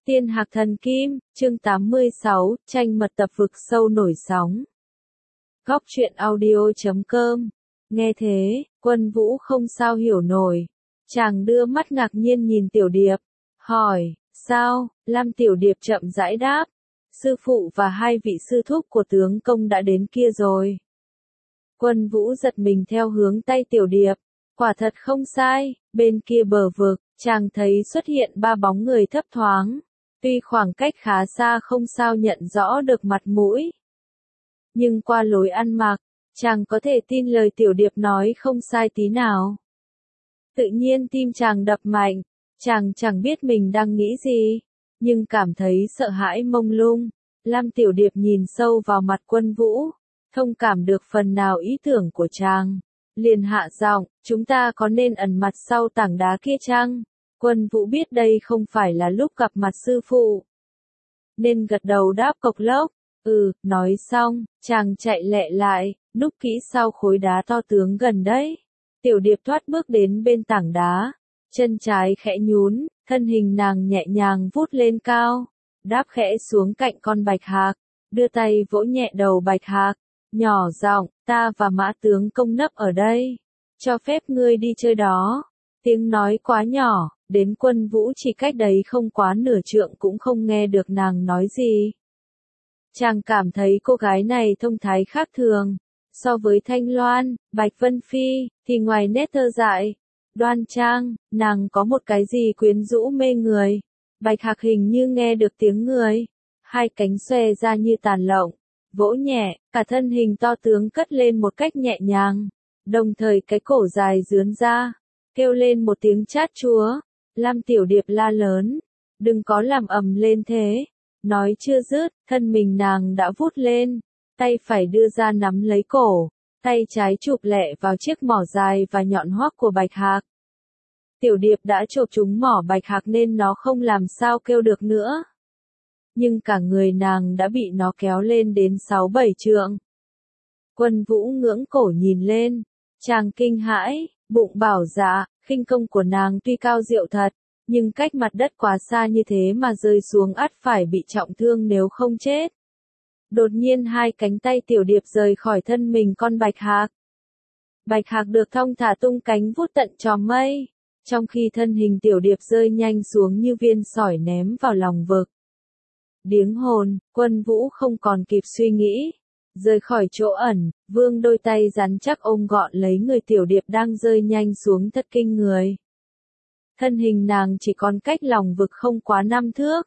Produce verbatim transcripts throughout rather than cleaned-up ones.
Tiên Hạc Thần Kim, chương tám mươi sáu, tranh mật tập vực sâu nổi sóng. Góc truyện audio chấm com. Nghe thế, Quân Vũ không sao hiểu nổi. Chàng đưa mắt ngạc nhiên nhìn Tiểu Điệp, hỏi, sao? Lam Tiểu Điệp chậm rãi đáp, sư phụ và hai vị sư thúc của tướng công đã đến kia rồi. Quân Vũ giật mình theo hướng tay Tiểu Điệp, quả thật không sai, bên kia bờ vực, chàng thấy xuất hiện ba bóng người thấp thoáng. Tuy khoảng cách khá xa không sao nhận rõ được mặt mũi, nhưng qua lối ăn mặc, chàng có thể tin lời Tiểu Điệp nói không sai tí nào. Tự nhiên tim chàng đập mạnh, chàng chẳng biết mình đang nghĩ gì, nhưng cảm thấy sợ hãi mông lung. Lam Tiểu Điệp nhìn sâu vào mặt Quân Vũ, thông cảm được phần nào ý tưởng của chàng, liền hạ giọng, chúng ta có nên ẩn mặt sau tảng đá kia chăng? Quân Vũ biết đây không phải là lúc gặp mặt sư phụ, nên gật đầu đáp cộc lốc, ừ, nói xong, chàng chạy lẹ lại, núp kỹ sau khối đá to tướng gần đấy. Tiểu Điệp thoát bước đến bên tảng đá, chân trái khẽ nhún, thân hình nàng nhẹ nhàng vút lên cao, đáp khẽ xuống cạnh con bạch hạc, đưa tay vỗ nhẹ đầu bạch hạc, nhỏ giọng, ta và Mã tướng công nấp ở đây, cho phép ngươi đi chơi đó. Tiếng nói quá nhỏ, đến Quân Vũ chỉ cách đấy không quá nửa trượng cũng không nghe được nàng nói gì. Chàng cảm thấy cô gái này thông thái khác thường, so với Thanh Loan, Bạch Vân Phi, thì ngoài nét thơ dại, đoan trang, nàng có một cái gì quyến rũ mê người. Bạch Hạc hình như nghe được tiếng người, hai cánh xòe ra như tàn lộng, vỗ nhẹ, cả thân hình to tướng cất lên một cách nhẹ nhàng, đồng thời cái cổ dài rướn ra, kêu lên một tiếng chát chúa. Lam Tiểu Điệp la lớn, đừng có làm ầm lên thế. Nói chưa dứt, thân mình nàng đã vút lên, tay phải đưa ra nắm lấy cổ, tay trái chụp lẹ vào chiếc mỏ dài và nhọn hoắt của Bạch Hạc. Tiểu Điệp đã chộp trúng mỏ Bạch Hạc nên nó không làm sao kêu được nữa. Nhưng cả người nàng đã bị nó kéo lên đến sáu bảy trượng. Quân Vũ ngưỡng cổ nhìn lên, chàng kinh hãi, bụng bảo dạ, khinh công của nàng tuy cao diệu thật, nhưng cách mặt đất quá xa như thế mà rơi xuống ắt phải bị trọng thương nếu không chết. Đột nhiên hai cánh tay Tiểu Điệp rời khỏi thân mình con Bạch Hạc. Bạch Hạc được thong thả tung cánh vút tận chòm mây, trong khi thân hình Tiểu Điệp rơi nhanh xuống như viên sỏi ném vào lòng vực. Điếng hồn, Quân Vũ không còn kịp suy nghĩ. Rời khỏi chỗ ẩn, vương đôi tay rắn chắc ôm gọn lấy người Tiểu Điệp đang rơi nhanh xuống thật kinh người. Thân hình nàng chỉ còn cách lòng vực không quá năm thước.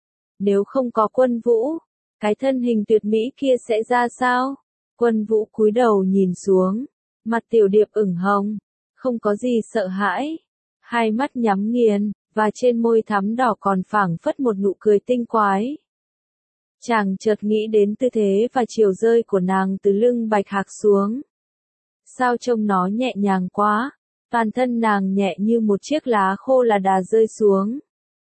Nếu không có Quân Vũ, cái thân hình tuyệt mỹ kia sẽ ra sao? Quân Vũ cúi đầu nhìn xuống, mặt Tiểu Điệp ửng hồng, không có gì sợ hãi, hai mắt nhắm nghiền, và trên môi thắm đỏ còn phảng phất một nụ cười tinh quái. Chàng chợt nghĩ đến tư thế và chiều rơi của nàng từ lưng Bạch Hạc xuống. Sao trông nó nhẹ nhàng quá, toàn thân nàng nhẹ như một chiếc lá khô là đà rơi xuống.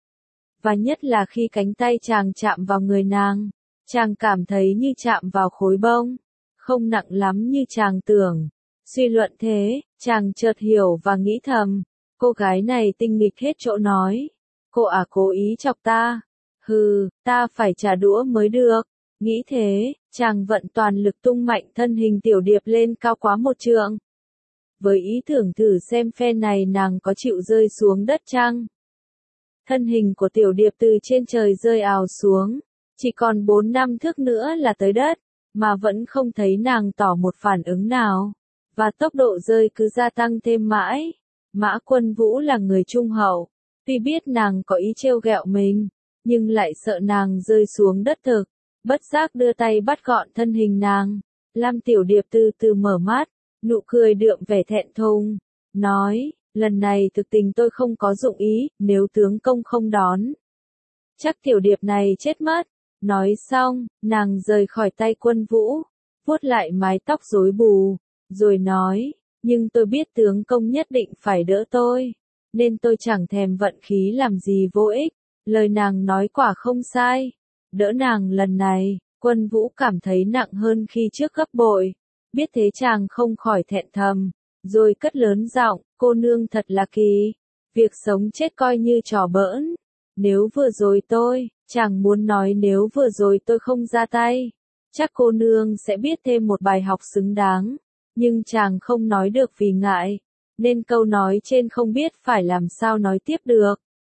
Và nhất là khi cánh tay chàng chạm vào người nàng, chàng cảm thấy như chạm vào khối bông, không nặng lắm như chàng tưởng. Suy luận thế, chàng chợt hiểu và nghĩ thầm, cô gái này tinh nghịch hết chỗ nói. Cô à cố ý chọc ta. Hừ, ta phải trả đũa mới được. Nghĩ thế, chàng vận toàn lực tung mạnh thân hình Tiểu Điệp lên cao quá một trượng. Với ý tưởng thử xem phen này nàng có chịu rơi xuống đất chăng? Thân hình của Tiểu Điệp từ trên trời rơi ào xuống, chỉ còn bốn năm thước nữa là tới đất, mà vẫn không thấy nàng tỏ một phản ứng nào, và tốc độ rơi cứ gia tăng thêm mãi. Mã Quân Vũ là người trung hậu, tuy biết nàng có ý trêu ghẹo mình, nhưng lại sợ nàng rơi xuống đất thực, bất giác đưa tay bắt gọn thân hình nàng. Lam Tiểu Điệp từ từ mở mắt, nụ cười đượm vẻ thẹn thùng, nói, lần này thực tình tôi không có dụng ý, nếu tướng công không đón, chắc Tiểu Điệp này chết mất. Nói xong, nàng rời khỏi tay Quân Vũ, vuốt lại mái tóc rối bù, rồi nói, nhưng tôi biết tướng công nhất định phải đỡ tôi, nên tôi chẳng thèm vận khí làm gì vô ích. Lời nàng nói quả không sai. Đỡ nàng lần này, Quân Vũ cảm thấy nặng hơn khi trước gấp bội. Biết thế chàng không khỏi thẹn thầm, rồi cất lớn giọng, cô nương thật là kỳ. Việc sống chết coi như trò bỡn. Nếu vừa rồi tôi, chàng muốn nói nếu vừa rồi tôi không ra tay, chắc cô nương sẽ biết thêm một bài học xứng đáng, nhưng chàng không nói được vì ngại, nên câu nói trên không biết phải làm sao nói tiếp được.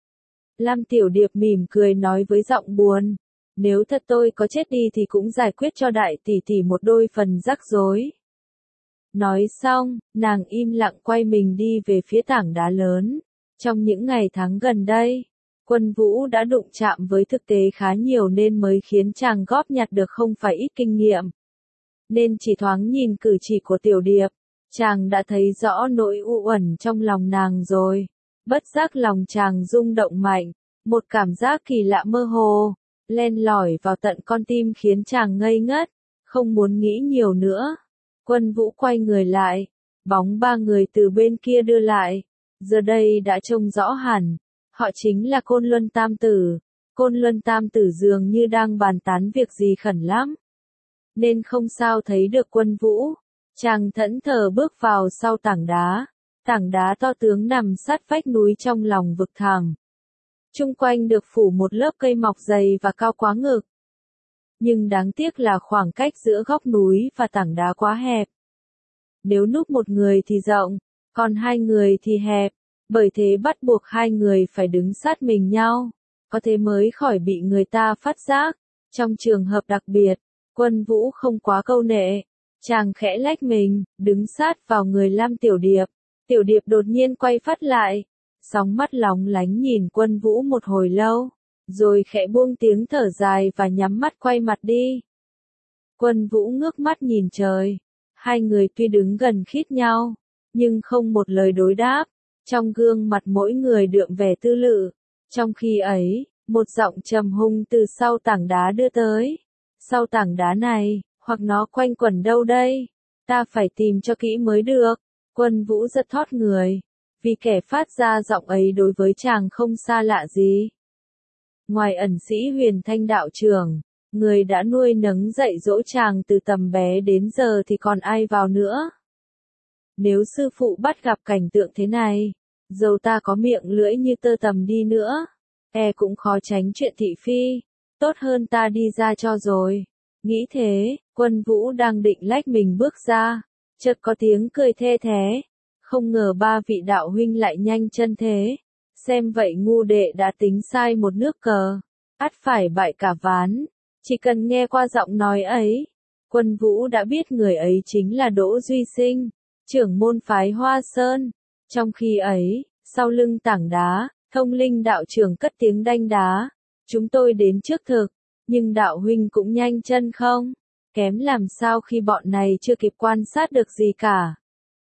Lam Tiểu Điệp mỉm cười nói với giọng buồn, nếu thật tôi có chết đi thì cũng giải quyết cho đại tỷ tỷ một đôi phần rắc rối. Nói xong, nàng im lặng quay mình đi về phía tảng đá lớn. Trong những ngày tháng gần đây, Quân Vũ đã đụng chạm với thực tế khá nhiều nên mới khiến chàng góp nhặt được không phải ít kinh nghiệm. Nên chỉ thoáng nhìn cử chỉ của Tiểu Điệp, chàng đã thấy rõ nỗi u uẩn trong lòng nàng rồi. Bất giác lòng chàng rung động mạnh, một cảm giác kỳ lạ mơ hồ, len lỏi vào tận con tim khiến chàng ngây ngất, không muốn nghĩ nhiều nữa. Quân Vũ quay người lại, bóng ba người từ bên kia đưa lại, giờ đây đã trông rõ hẳn, họ chính là Côn Luân Tam Tử. Côn Luân Tam Tử dường như đang bàn tán việc gì khẩn lắm, nên không sao thấy được Quân Vũ. Chàng thẫn thờ bước vào sau tảng đá, tảng đá to tướng nằm sát vách núi trong lòng vực thẳm. Chung quanh được phủ một lớp cây mọc dày và cao quá ngực. Nhưng đáng tiếc là khoảng cách giữa góc núi và tảng đá quá hẹp. Nếu núp một người thì rộng, còn hai người thì hẹp, bởi thế bắt buộc hai người phải đứng sát mình nhau, có thế mới khỏi bị người ta phát giác. Trong trường hợp đặc biệt, Quân Vũ không quá câu nệ, chàng khẽ lách mình, đứng sát vào người Lam Tiểu Điệp. Tiểu Điệp đột nhiên quay phát lại, sóng mắt lóng lánh nhìn Quân Vũ một hồi lâu, rồi khẽ buông tiếng thở dài và nhắm mắt quay mặt đi. Quân Vũ ngước mắt nhìn trời, hai người tuy đứng gần khít nhau, nhưng không một lời đối đáp, trong gương mặt mỗi người đượm vẻ tư lự. Trong khi ấy, một giọng trầm hung từ sau tảng đá đưa tới. Sau tảng đá này, hoặc nó quanh quẩn đâu đây? Ta phải tìm cho kỹ mới được. Quân Vũ giật thót người, vì kẻ phát ra giọng ấy đối với chàng không xa lạ gì. Ngoài ẩn sĩ Huyền Thanh đạo trưởng, người đã nuôi nấng dạy dỗ chàng từ tầm bé đến giờ thì còn ai vào nữa. Nếu sư phụ bắt gặp cảnh tượng thế này, dầu ta có miệng lưỡi như tơ tằm đi nữa, e cũng khó tránh chuyện thị phi, tốt hơn ta đi ra cho rồi. Nghĩ thế, Quân Vũ đang định lách mình bước ra, chợt có tiếng cười the thé, không ngờ ba vị đạo huynh lại nhanh chân thế. Xem vậy ngu đệ đã tính sai một nước cờ, ắt phải bại cả ván. Chỉ cần nghe qua giọng nói ấy, Quân Vũ đã biết người ấy chính là Đỗ Duy Sinh, trưởng môn phái Hoa Sơn. Trong khi ấy, sau lưng tảng đá, Thông Linh đạo trưởng cất tiếng đanh đá, chúng tôi đến trước thực, nhưng đạo huynh cũng nhanh chân không? Kém làm sao khi bọn này chưa kịp quan sát được gì cả.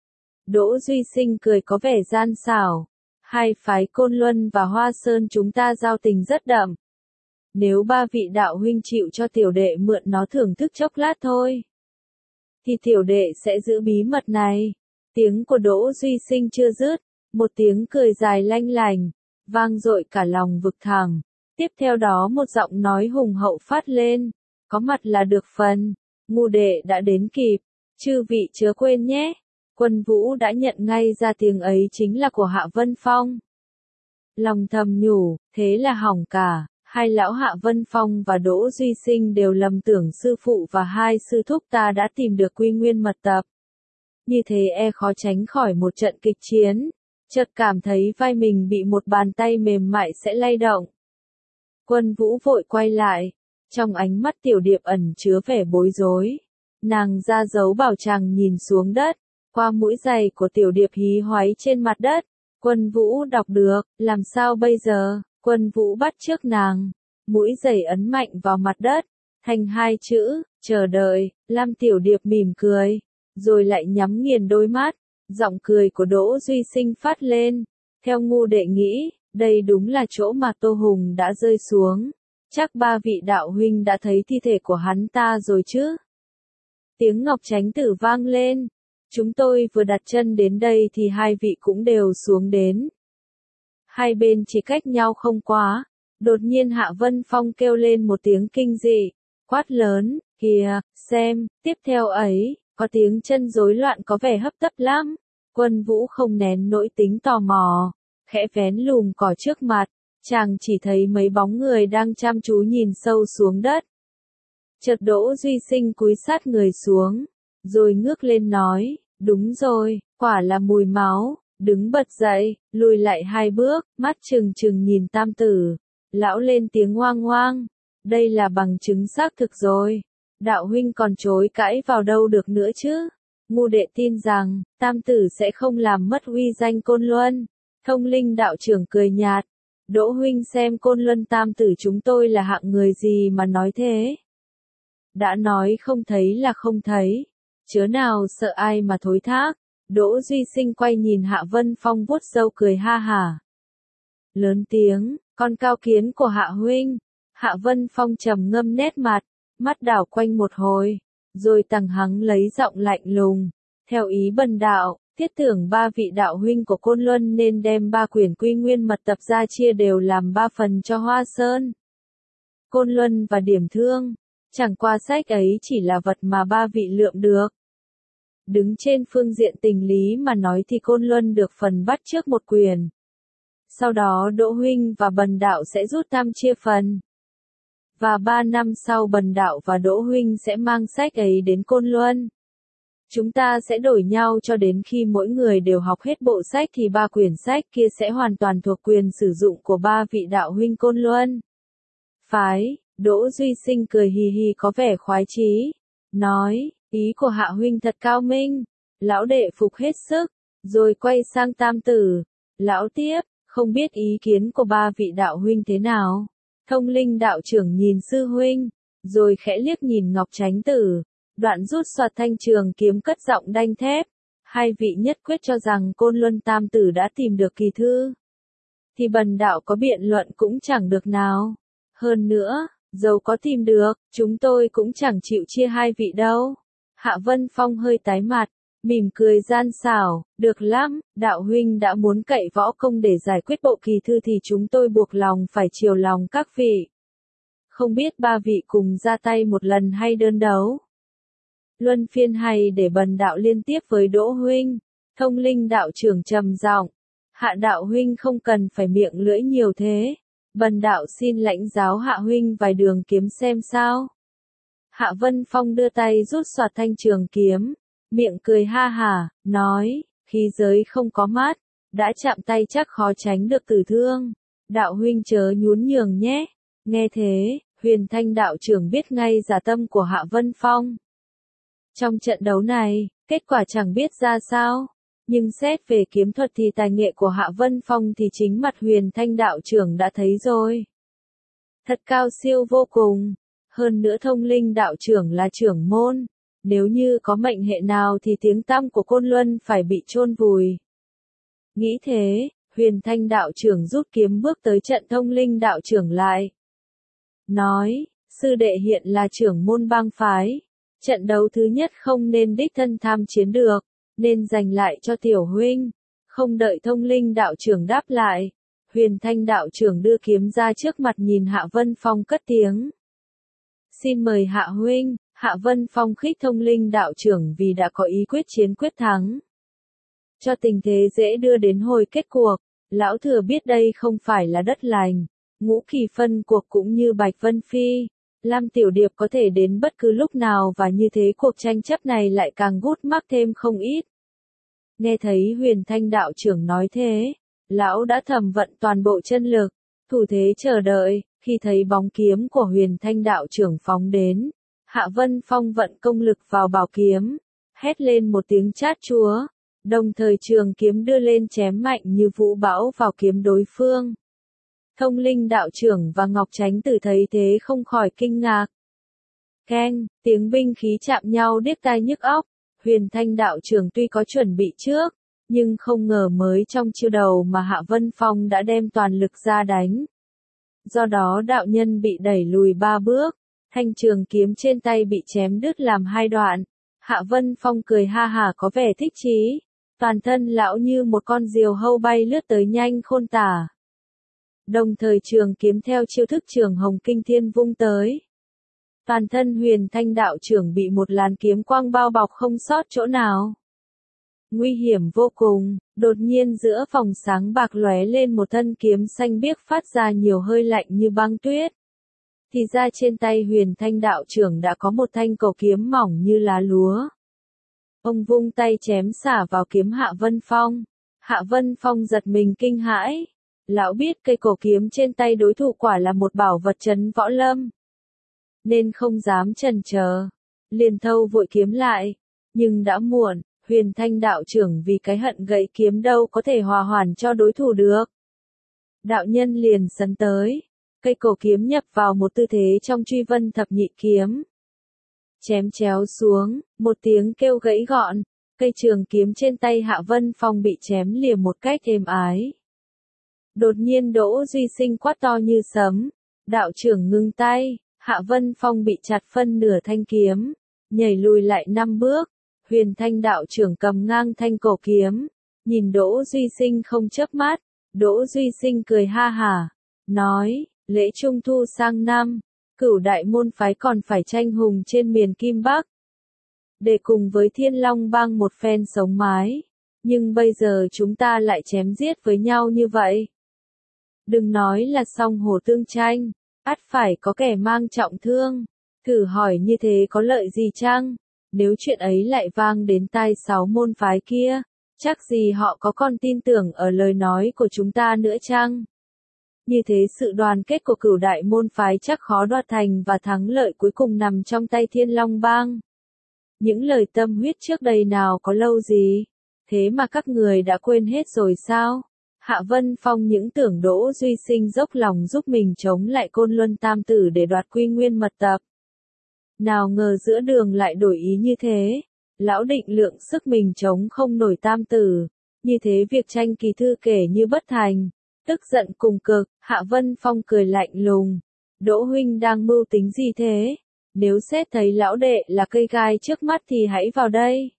Đỗ Duy Sinh cười có vẻ gian xảo. Hai phái Côn Luân và Hoa Sơn chúng ta giao tình rất đậm. Nếu ba vị đạo huynh chịu cho tiểu đệ mượn nó thưởng thức chốc lát thôi, thì tiểu đệ sẽ giữ bí mật này. Tiếng của Đỗ Duy Sinh chưa dứt, một tiếng cười dài lanh lành, vang dội cả lòng vực thẳm. Tiếp theo đó một giọng nói hùng hậu phát lên, có mặt là được phần, ngu đệ đã đến kịp, chư vị chớ quên nhé. Quân Vũ đã nhận ngay ra tiếng ấy chính là của Hạ Vân Phong. Lòng thầm nhủ, thế là hỏng cả, hai lão Hạ Vân Phong và Đỗ Duy Sinh đều lầm tưởng sư phụ và hai sư thúc ta đã tìm được quy nguyên mật tập. Như thế e khó tránh khỏi một trận kịch chiến, chợt cảm thấy vai mình bị một bàn tay mềm mại sẽ lay động. Quân Vũ vội quay lại, trong ánh mắt Tiểu Điệp ẩn chứa vẻ bối rối. Nàng ra dấu bảo chàng nhìn xuống đất. Qua mũi giày của Tiểu Điệp hí hoáy trên mặt đất, Quân Vũ đọc được, làm sao bây giờ? Quân Vũ bắt chước nàng, mũi giày ấn mạnh vào mặt đất, thành hai chữ, chờ đợi. Lam Tiểu Điệp mỉm cười, rồi lại nhắm nghiền đôi mắt, giọng cười của Đỗ Duy Sinh phát lên, theo ngu đệ nghĩ, đây đúng là chỗ mà Tô Hùng đã rơi xuống, chắc ba vị đạo huynh đã thấy thi thể của hắn ta rồi chứ? Tiếng Ngọc Chánh Tử vang lên. Chúng tôi vừa đặt chân đến đây thì hai vị cũng đều xuống đến. Hai bên chỉ cách nhau không quá. Đột nhiên Hạ Vân Phong kêu lên một tiếng kinh dị, quát lớn, kìa, xem, tiếp theo ấy, có tiếng chân rối loạn có vẻ hấp tấp lắm. Quân Vũ không nén nỗi tính tò mò, khẽ vén lùm cỏ trước mặt, chàng chỉ thấy mấy bóng người đang chăm chú nhìn sâu xuống đất. Chợt Đỗ Duy Sinh cúi sát người xuống, rồi ngước lên nói, đúng rồi, quả là mùi máu, đứng bật dậy, lùi lại hai bước, mắt trừng trừng nhìn Tam Tử. Lão lên tiếng oang oang, đây là bằng chứng xác thực rồi, đạo huynh còn chối cãi vào đâu được nữa chứ. Ngu đệ tin rằng, Tam Tử sẽ không làm mất uy danh Côn Luân. Thông Linh đạo trưởng cười nhạt, Đỗ huynh xem Côn Luân Tam Tử chúng tôi là hạng người gì mà nói thế. Đã nói không thấy là không thấy, chớ nào sợ ai mà thối thác. Đỗ Duy Sinh quay nhìn Hạ Vân Phong vuốt râu cười ha hả. Lớn tiếng, con cao kiến của Hạ huynh. Hạ Vân Phong trầm ngâm nét mặt, mắt đảo quanh một hồi, rồi tằng hắng lấy giọng lạnh lùng. Theo ý bần đạo, thiết tưởng ba vị đạo huynh của Côn Luân nên đem ba quyển Quy Nguyên mật tập ra chia đều làm ba phần cho Hoa Sơn, Côn Luân và Điểm Thương. Chẳng qua sách ấy chỉ là vật mà ba vị lượm được. Đứng trên phương diện tình lý mà nói thì Côn Luân được phần bắt trước một quyền. Sau đó Đỗ huynh và bần đạo sẽ rút tam chia phần. Và ba năm sau bần đạo và Đỗ huynh sẽ mang sách ấy đến Côn Luân. Chúng ta sẽ đổi nhau cho đến khi mỗi người đều học hết bộ sách thì ba quyển sách kia sẽ hoàn toàn thuộc quyền sử dụng của ba vị đạo huynh Côn Luân. Phái, Đỗ Duy Sinh cười hì hì có vẻ khoái chí, nói, ý của Hạ huynh thật cao minh, lão đệ phục hết sức, rồi quay sang Tam Tử, lão tiếp, không biết ý kiến của ba vị đạo huynh thế nào. Thông Linh đạo trưởng nhìn sư huynh, rồi khẽ liếc nhìn Ngọc Chánh Tử, đoạn rút xoạt thanh trường kiếm cất giọng đanh thép, hai vị nhất quyết cho rằng Côn Luân Tam Tử đã tìm được kỳ thư. Thì bần đạo có biện luận cũng chẳng được nào. Hơn nữa, dầu có tìm được, chúng tôi cũng chẳng chịu chia hai vị đâu. Hạ Vân Phong hơi tái mặt, mỉm cười gian xảo, được lắm, đạo huynh đã muốn cậy võ công để giải quyết bộ kỳ thư thì chúng tôi buộc lòng phải chiều lòng các vị. Không biết ba vị cùng ra tay một lần hay đơn đấu. Luân phiên hay để bần đạo liên tiếp với Đỗ huynh. Thông Linh đạo trưởng trầm giọng, Hạ đạo huynh không cần phải miệng lưỡi nhiều thế. Bần đạo xin lãnh giáo Hạ huynh vài đường kiếm xem sao. Hạ Vân Phong đưa tay rút xoạt thanh trường kiếm, miệng cười ha hả, nói, khí giới không có mắt, đã chạm tay chắc khó tránh được tử thương. Đạo huynh chớ nhún nhường nhé. Nghe thế, Huyền Thanh đạo trưởng biết ngay giả tâm của Hạ Vân Phong. Trong trận đấu này, kết quả chẳng biết ra sao. Nhưng xét về kiếm thuật thì tài nghệ của Hạ Vân Phong thì chính mặt Huyền Thanh đạo trưởng đã thấy rồi. Thật cao siêu vô cùng. Hơn nữa Thông Linh đạo trưởng là trưởng môn. Nếu như có mệnh hệ nào thì tiếng tăm của Côn Luân phải bị chôn vùi. Nghĩ thế, Huyền Thanh đạo trưởng rút kiếm bước tới trận Thông Linh đạo trưởng lại. Nói, sư đệ hiện là trưởng môn bang phái. Trận đấu thứ nhất không nên đích thân tham chiến được, nên dành lại cho tiểu huynh. Không đợi Thông Linh đạo trưởng đáp lại, Huyền Thanh đạo trưởng đưa kiếm ra trước mặt nhìn Hạ Vân Phong cất tiếng. Xin mời Hạ huynh. Hạ Vân Phong khích Thông Linh đạo trưởng vì đã có ý quyết chiến quyết thắng. Cho tình thế dễ đưa đến hồi kết cuộc, lão thừa biết đây không phải là đất lành. Ngũ kỳ phân cuộc cũng như Bạch Vân Phi, Lam Tiểu Điệp có thể đến bất cứ lúc nào và như thế cuộc tranh chấp này lại càng gút mắc thêm không ít. Nghe thấy Huyền Thanh đạo trưởng nói thế, lão đã thầm vận toàn bộ chân lực, thủ thế chờ đợi, khi thấy bóng kiếm của Huyền Thanh đạo trưởng phóng đến. Hạ Vân Phong vận công lực vào bảo kiếm, hét lên một tiếng chát chúa, đồng thời trường kiếm đưa lên chém mạnh như vũ bão vào kiếm đối phương. Thông Linh đạo trưởng và Ngọc Chánh Tử thấy thế không khỏi kinh ngạc. Keng, tiếng binh khí chạm nhau điếc tai nhức óc. Huyền Thanh đạo trưởng tuy có chuẩn bị trước, nhưng không ngờ mới trong chiêu đầu mà Hạ Vân Phong đã đem toàn lực ra đánh. Do đó đạo nhân bị đẩy lùi ba bước, thanh trường kiếm trên tay bị chém đứt làm hai đoạn. Hạ Vân Phong cười ha hả có vẻ thích chí, toàn thân lão như một con diều hâu bay lướt tới nhanh khôn tả. Đồng thời trường kiếm theo chiêu thức Trường Hồng Kinh Thiên vung tới. Toàn thân Huyền Thanh đạo trưởng bị một làn kiếm quang bao bọc không sót chỗ nào. Nguy hiểm vô cùng, đột nhiên giữa phòng sáng bạc lóe lên một thân kiếm xanh biếc phát ra nhiều hơi lạnh như băng tuyết. Thì ra trên tay Huyền Thanh đạo trưởng đã có một thanh cổ kiếm mỏng như lá lúa. Ông vung tay chém xả vào kiếm Hạ Vân Phong. Hạ Vân Phong giật mình kinh hãi. Lão biết cây cổ kiếm trên tay đối thủ quả là một bảo vật trấn võ lâm, nên không dám chần chờ, liền thâu vội kiếm lại. Nhưng đã muộn, Huyền Thanh đạo trưởng vì cái hận gậy kiếm đâu có thể hòa hoàn cho đối thủ được. Đạo nhân liền sấn tới, cây cổ kiếm nhập vào một tư thế trong truy vân thập nhị kiếm. Chém chéo xuống, một tiếng kêu gãy gọn, cây trường kiếm trên tay Hạ Vân Phong bị chém lìa một cách êm ái. Đột nhiên Đỗ Duy Sinh quát to như sấm, đạo trưởng ngưng tay. Hạ Vân Phong bị chặt phân nửa thanh kiếm, nhảy lùi lại năm bước. Huyền Thanh đạo trưởng cầm ngang thanh cổ kiếm, nhìn Đỗ Duy Sinh không chớp mắt. Đỗ Duy Sinh cười ha hả, nói, lễ trung thu sang năm, Cửu đại môn phái còn phải tranh hùng trên miền Kim Bắc, để cùng với Thiên Long bang một phen sống mái. Nhưng bây giờ chúng ta lại chém giết với nhau như vậy. Đừng nói là song hổ tương tranh, ắt phải có kẻ mang trọng thương. Thử hỏi như thế có lợi gì chăng? Nếu chuyện ấy lại vang đến tai sáu môn phái kia, chắc gì họ có còn tin tưởng ở lời nói của chúng ta nữa chăng? Như thế sự đoàn kết của cửu đại môn phái chắc khó đoạt thành và thắng lợi cuối cùng nằm trong tay Thiên Long bang. Những lời tâm huyết trước đây nào có lâu gì, thế mà các người đã quên hết rồi sao? Hạ Vân Phong những tưởng Đỗ Duy Sinh dốc lòng giúp mình chống lại Côn Luân Tam Tử để đoạt Quy Nguyên mật tập. Nào ngờ giữa đường lại đổi ý như thế. Lão định lượng sức mình chống không nổi Tam Tử. Như thế việc tranh kỳ thư kể như bất thành. Tức giận cùng cực, Hạ Vân Phong cười lạnh lùng. Đỗ huynh đang mưu tính gì thế? Nếu xét thấy lão đệ là cây gai trước mắt thì hãy vào đây.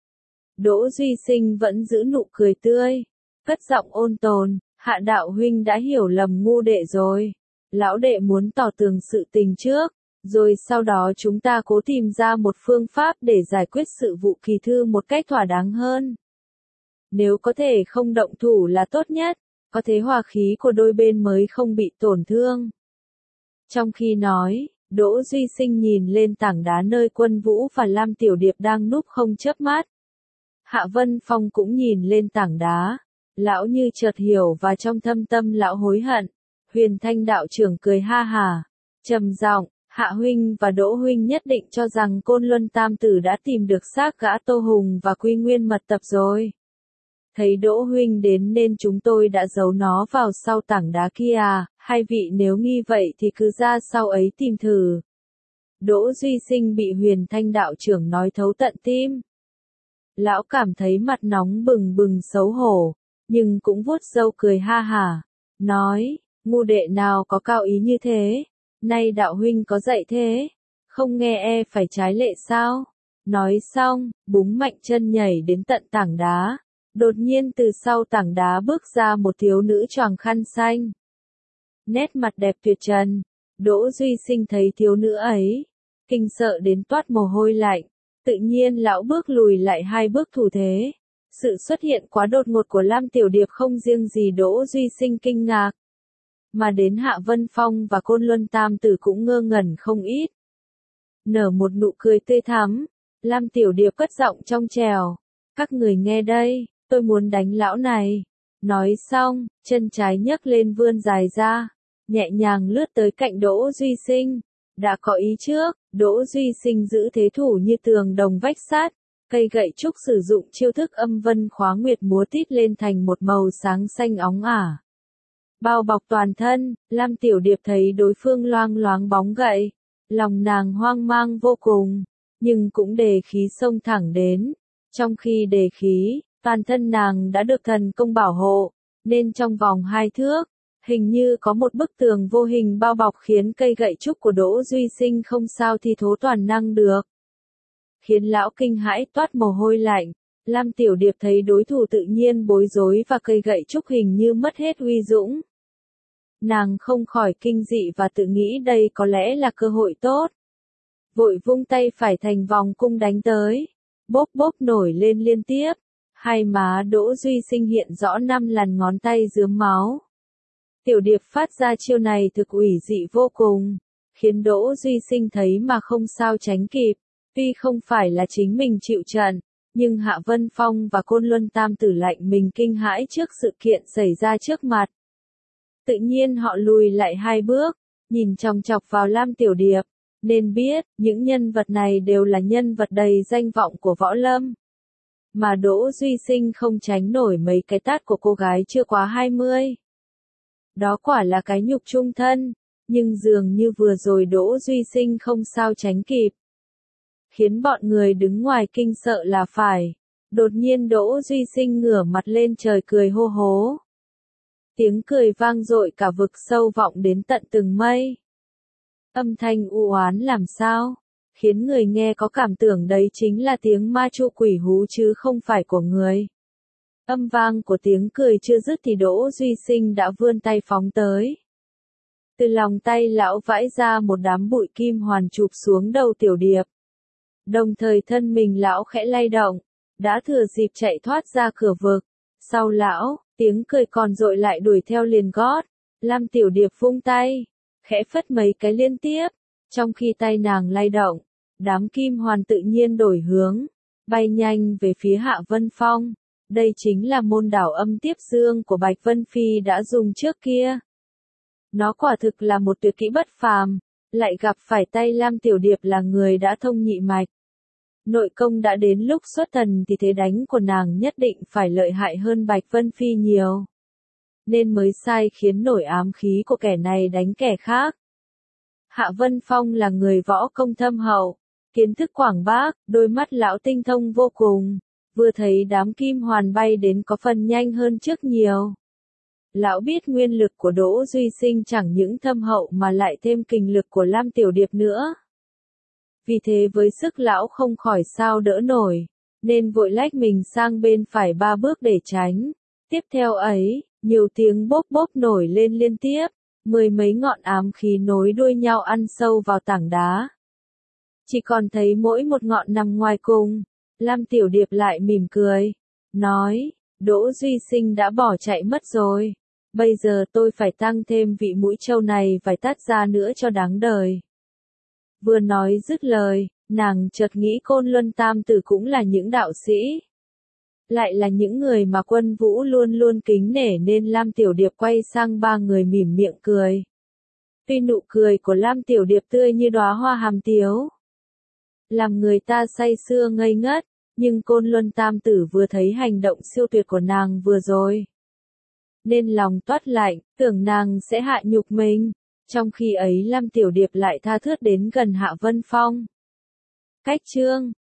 Đỗ Duy Sinh vẫn giữ nụ cười tươi, cất giọng ôn tồn, Hạ đạo huynh đã hiểu lầm ngu đệ rồi. Lão đệ muốn tỏ tường sự tình trước, rồi sau đó chúng ta cố tìm ra một phương pháp để giải quyết sự vụ kỳ thư một cách thỏa đáng hơn. Nếu có thể không động thủ là tốt nhất, có thế hòa khí của đôi bên mới không bị tổn thương. Trong khi nói, Đỗ Duy Sinh nhìn lên tảng đá nơi Quân Vũ và Lam Tiểu Điệp đang núp không chớp mắt. Hạ Vân Phong cũng nhìn lên tảng đá. Lão như chợt hiểu và trong thâm tâm lão hối hận. Huyền Thanh đạo trưởng cười ha hà, trầm giọng, Hạ huynh và Đỗ huynh nhất định cho rằng Côn Luân Tam Tử đã tìm được xác gã Tô Hùng và Quy Nguyên mật tập rồi. Thấy Đỗ huynh đến nên chúng tôi đã giấu nó vào sau tảng đá kia à, hai vị nếu nghi vậy thì cứ ra sau ấy tìm thử. Đỗ Duy Sinh bị Huyền Thanh đạo trưởng nói thấu tận tim. Lão cảm thấy mặt nóng bừng bừng xấu hổ, nhưng cũng vuốt râu cười ha hả, nói, ngu đệ nào có cao ý như thế, nay đạo huynh có dạy thế, không nghe e phải trái lệ sao? Nói xong, búng mạnh chân nhảy đến tận tảng đá, đột nhiên từ sau tảng đá bước ra một thiếu nữ choàng khăn xanh. Nét mặt đẹp tuyệt trần, Đỗ Duy Sinh thấy thiếu nữ ấy, kinh sợ đến toát mồ hôi lạnh, tự nhiên lão bước lùi lại hai bước thủ thế. Sự xuất hiện quá đột ngột của Lam Tiểu Điệp không riêng gì Đỗ Duy Sinh kinh ngạc, mà đến Hạ Vân Phong và Côn Luân Tam Tử cũng ngơ ngẩn không ít. Nở một nụ cười tươi thắm, Lam Tiểu Điệp cất giọng trong trèo, các người nghe đây, tôi muốn đánh lão này. Nói xong, chân trái nhấc lên vươn dài ra, nhẹ nhàng lướt tới cạnh Đỗ Duy Sinh. Đã có ý trước, Đỗ Duy Sinh giữ thế thủ như tường đồng vách sắt. Cây gậy trúc sử dụng chiêu thức âm vân khóa nguyệt múa tít lên thành một màu sáng xanh óng ả. Bao bọc toàn thân, Lam Tiểu Điệp thấy đối phương loang loáng bóng gậy. Lòng nàng hoang mang vô cùng, nhưng cũng đề khí xông thẳng đến. Trong khi đề khí, toàn thân nàng đã được thần công bảo hộ, nên trong vòng hai thước, hình như có một bức tường vô hình bao bọc khiến cây gậy trúc của Đỗ Duy Sinh không sao thi thố toàn năng được. Khiến lão kinh hãi toát mồ hôi lạnh, Lam Tiểu Điệp thấy đối thủ tự nhiên bối rối và cây gậy trúc hình như mất hết uy dũng. Nàng không khỏi kinh dị và tự nghĩ đây có lẽ là cơ hội tốt. Vội vung tay phải thành vòng cung đánh tới, bốp bốp nổi lên liên tiếp, Hai má Đỗ Duy Sinh hiện rõ năm làn ngón tay rướm máu. Tiểu Điệp phát ra chiêu này thực ủy dị vô cùng, khiến Đỗ Duy Sinh thấy mà không sao tránh kịp. Tuy không phải là chính mình chịu trận, nhưng Hạ Vân Phong và Côn Luân Tam Tử lạnh mình kinh hãi trước sự kiện xảy ra trước mặt. Tự nhiên họ lùi lại hai bước, nhìn chòng chọc vào Lam Tiểu Điệp, nên biết, những nhân vật này đều là nhân vật đầy danh vọng của võ lâm. Mà Đỗ Duy Sinh không tránh nổi mấy cái tát của cô gái chưa quá hai mươi. Đó quả là cái nhục chung thân, nhưng dường như vừa rồi Đỗ Duy Sinh không sao tránh kịp. Khiến bọn người đứng ngoài kinh sợ là phải. Đột nhiên Đỗ Duy Sinh ngửa mặt lên trời cười hô hố. Tiếng cười vang dội cả vực sâu vọng đến tận từng mây. Âm thanh u oán làm sao, khiến người nghe có cảm tưởng đấy chính là tiếng ma trụ quỷ hú chứ không phải của người. Âm vang của tiếng cười chưa dứt thì Đỗ Duy Sinh đã vươn tay phóng tới. Từ lòng tay lão vãi ra một đám bụi kim hoàn chụp xuống đầu Tiểu Điệp. Đồng thời thân mình lão khẽ lay động, đã thừa dịp chạy thoát ra cửa vực. Sau lão, tiếng cười còn dội lại đuổi theo liền gót. Lam Tiểu Điệp vung tay, khẽ phất mấy cái liên tiếp. Trong khi tay nàng lay động, đám kim hoàn tự nhiên đổi hướng, bay nhanh về phía Hạ Vân Phong. Đây chính là môn đảo âm tiếp dương của Bạch Vân Phi đã dùng trước kia. Nó quả thực là một tuyệt kỹ bất phàm, lại gặp phải tay Lam Tiểu Điệp là người đã thông nhị mạch. Nội công đã đến lúc xuất thần thì thế đánh của nàng nhất định phải lợi hại hơn Bạch Vân Phi nhiều. Nên mới sai khiến nổi ám khí của kẻ này đánh kẻ khác. Hạ Vân Phong là người võ công thâm hậu, kiến thức quảng bác, đôi mắt lão tinh thông vô cùng, vừa thấy đám kim hoàn bay đến có phần nhanh hơn trước nhiều. Lão biết nguyên lực của Đỗ Duy Sinh chẳng những thâm hậu mà lại thêm kình lực của Lam Tiểu Điệp nữa. Vì thế với sức lão không khỏi sao đỡ nổi, nên vội lách mình sang bên phải ba bước để tránh. Tiếp theo ấy, nhiều tiếng bốp bốp nổi lên liên tiếp, mười mấy ngọn ám khí nối đuôi nhau ăn sâu vào tảng đá. Chỉ còn thấy mỗi một ngọn nằm ngoài cùng, Lam Tiểu Điệp lại mỉm cười, nói, Đỗ Duy Sinh đã bỏ chạy mất rồi, bây giờ tôi phải tăng thêm vị mũi trâu này vài tát ra nữa cho đáng đời. Vừa nói dứt lời, nàng chợt nghĩ Côn Luân Tam Tử cũng là những đạo sĩ. Lại là những người mà Quân Vũ luôn luôn kính nể nên Lam Tiểu Điệp quay sang ba người mỉm miệng cười. Tuy nụ cười của Lam Tiểu Điệp tươi như đóa hoa hàm tiếu, làm người ta say sưa ngây ngất, nhưng Côn Luân Tam Tử vừa thấy hành động siêu tuyệt của nàng vừa rồi, nên lòng toát lạnh, tưởng nàng sẽ hạ nhục mình. Trong khi ấy Lam Tiểu Điệp lại tha thướt đến gần Hạ Vân Phong. Cách chương